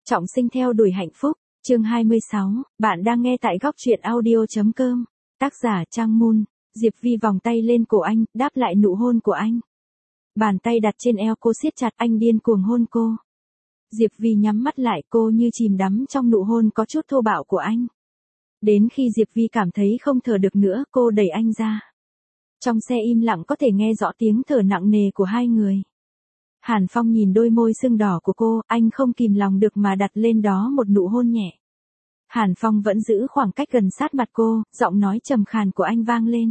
Trọng sinh theo đuổi hạnh phúc, chương 26, bạn đang nghe tại góc truyện audio.com, tác giả Trang Mun. Diệp Vi vòng tay lên cổ anh, đáp lại nụ hôn của anh. Bàn tay đặt trên eo cô siết chặt, anh điên cuồng hôn cô. Diệp Vi nhắm mắt lại, cô như chìm đắm trong nụ hôn có chút thô bạo của anh. Đến khi Diệp Vi cảm thấy không thở được nữa, cô đẩy anh ra. Trong xe im lặng có thể nghe rõ tiếng thở nặng nề của hai người. Hàn Phong nhìn đôi môi sưng đỏ của cô, anh không kìm lòng được mà đặt lên đó một nụ hôn nhẹ. Hàn Phong vẫn giữ khoảng cách gần sát mặt cô, giọng nói trầm khàn của anh vang lên.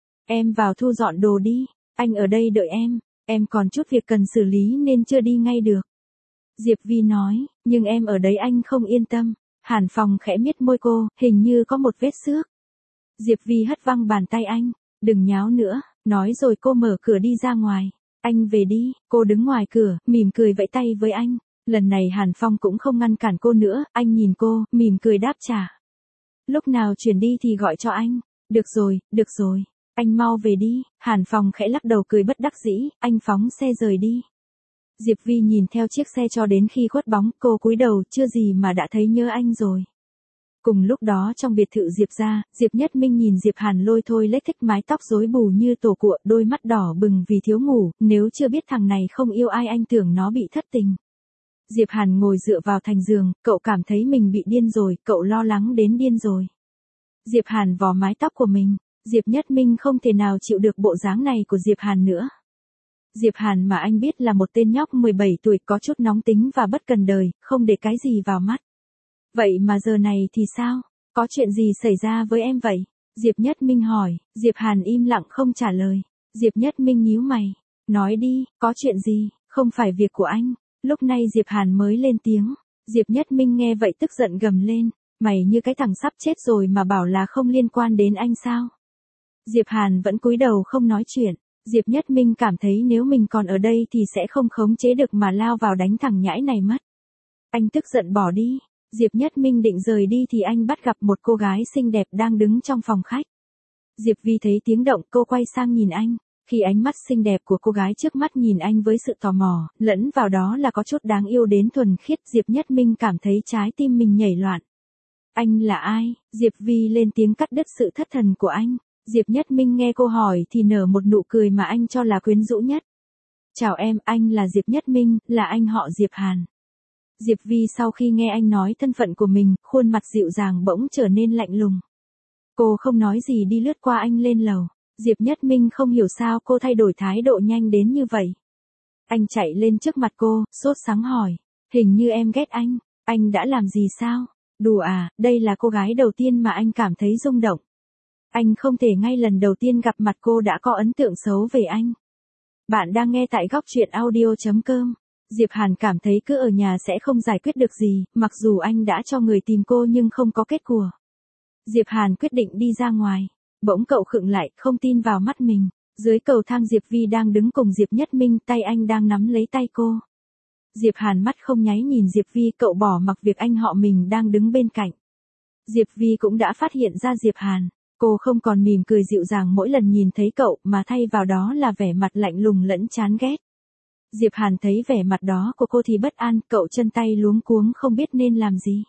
Em vào thu dọn đồ đi, anh ở đây đợi em còn chút việc cần xử lý nên chưa đi ngay được. Diệp Vi nói, nhưng em ở đấy anh không yên tâm. Hàn Phong khẽ miết môi cô, hình như có một vết xước. Diệp Vi hất văng bàn tay anh, đừng nháo nữa, nói rồi cô mở cửa đi ra ngoài. Anh về đi, cô đứng ngoài cửa, mỉm cười vẫy tay với anh. Lần này Hàn Phong cũng không ngăn cản cô nữa, anh nhìn cô, mỉm cười đáp trả. Lúc nào chuyển đi thì gọi cho anh. Được rồi, anh mau về đi. Hàn Phong khẽ lắc đầu cười bất đắc dĩ, anh phóng xe rời đi. Diệp Vi nhìn theo chiếc xe cho đến khi khuất bóng, cô cúi đầu, chưa gì mà đã thấy nhớ anh rồi. Cùng lúc đó trong biệt thự Diệp gia, Diệp Nhất Minh nhìn Diệp Hàn lôi thôi lết thích mái tóc rối bù như tổ cụa, đôi mắt đỏ bừng vì thiếu ngủ, nếu chưa biết thằng này không yêu ai anh tưởng nó bị thất tình. Diệp Hàn ngồi dựa vào thành giường, cậu cảm thấy mình bị điên rồi, cậu lo lắng đến điên rồi. Diệp Hàn vò mái tóc của mình, Diệp Nhất Minh không thể nào chịu được bộ dáng này của Diệp Hàn nữa. Diệp Hàn mà anh biết là một tên nhóc 17 tuổi có chút nóng tính và bất cần đời, không để cái gì vào mắt. Vậy mà giờ này thì sao? Có chuyện gì xảy ra với em vậy? Diệp Nhất Minh hỏi, Diệp Hàn im lặng không trả lời. Diệp Nhất Minh nhíu mày, nói đi, có chuyện gì, không phải việc của anh. Lúc này Diệp Hàn mới lên tiếng. Diệp Nhất Minh nghe vậy tức giận gầm lên, mày như cái thằng sắp chết rồi mà bảo là không liên quan đến anh sao? Diệp Hàn vẫn cúi đầu không nói chuyện. Diệp Nhất Minh cảm thấy nếu mình còn ở đây thì sẽ không khống chế được mà lao vào đánh thằng nhãi này mất. Anh tức giận bỏ đi. Diệp Nhất Minh định rời đi thì anh bắt gặp một cô gái xinh đẹp đang đứng trong phòng khách. Diệp Vi thấy tiếng động, cô quay sang nhìn anh. Khi ánh mắt xinh đẹp của cô gái trước mắt nhìn anh với sự tò mò, lẫn vào đó là có chút đáng yêu đến thuần khiết, Diệp Nhất Minh cảm thấy trái tim mình nhảy loạn. Anh là ai? Diệp Vi lên tiếng cắt đứt sự thất thần của anh. Diệp Nhất Minh nghe cô hỏi thì nở một nụ cười mà anh cho là quyến rũ nhất. Chào em, anh là Diệp Nhất Minh, là anh họ Diệp Hàn. Diệp Vi sau khi nghe anh nói thân phận của mình, khuôn mặt dịu dàng bỗng trở nên lạnh lùng. Cô không nói gì đi lướt qua anh lên lầu. Diệp Nhất Minh không hiểu sao cô thay đổi thái độ nhanh đến như vậy. Anh chạy lên trước mặt cô, sốt sắng hỏi. Hình như em ghét anh đã làm gì sao? Đùa à, đây là cô gái đầu tiên mà anh cảm thấy rung động. Anh không thể ngay lần đầu tiên gặp mặt cô đã có ấn tượng xấu về anh. Bạn đang nghe tại góc truyện audio.com. Diệp Hàn cảm thấy cứ ở nhà sẽ không giải quyết được gì, mặc dù anh đã cho người tìm cô nhưng không có kết quả. Diệp Hàn quyết định đi ra ngoài. Bỗng cậu khựng lại, không tin vào mắt mình. Dưới cầu thang Diệp Vi đang đứng cùng Diệp Nhất Minh, tay anh đang nắm lấy tay cô. Diệp Hàn mắt không nháy nhìn Diệp Vi, cậu bỏ mặc việc anh họ mình đang đứng bên cạnh. Diệp Vi cũng đã phát hiện ra Diệp Hàn. Cô không còn mỉm cười dịu dàng mỗi lần nhìn thấy cậu mà thay vào đó là vẻ mặt lạnh lùng lẫn chán ghét. Diệp Hàn thấy vẻ mặt đó của cô thì bất an, cậu chân tay luống cuống không biết nên làm gì.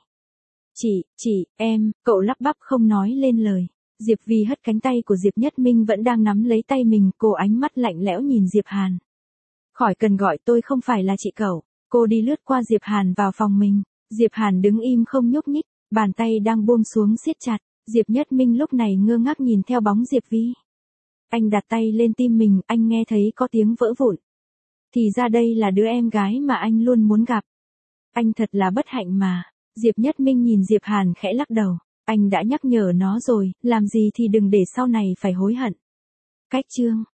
Em, cậu lắp bắp không nói lên lời. Diệp Vi hất cánh tay của Diệp Nhất Minh vẫn đang nắm lấy tay mình, cô ánh mắt lạnh lẽo nhìn Diệp Hàn. Khỏi cần gọi, tôi không phải là chị cậu. Cô đi lướt qua Diệp Hàn vào phòng mình. Diệp Hàn đứng im không nhúc nhích, bàn tay đang buông xuống siết chặt. Diệp Nhất Minh lúc này ngơ ngác nhìn theo bóng Diệp Vi. Anh đặt tay lên tim mình, anh nghe thấy có tiếng vỡ vụn. Thì ra đây là đứa em gái mà anh luôn muốn gặp. Anh thật là bất hạnh mà. Diệp Nhất Minh nhìn Diệp Hàn khẽ lắc đầu. Anh đã nhắc nhở nó rồi, làm gì thì đừng để sau này phải hối hận. Cách chương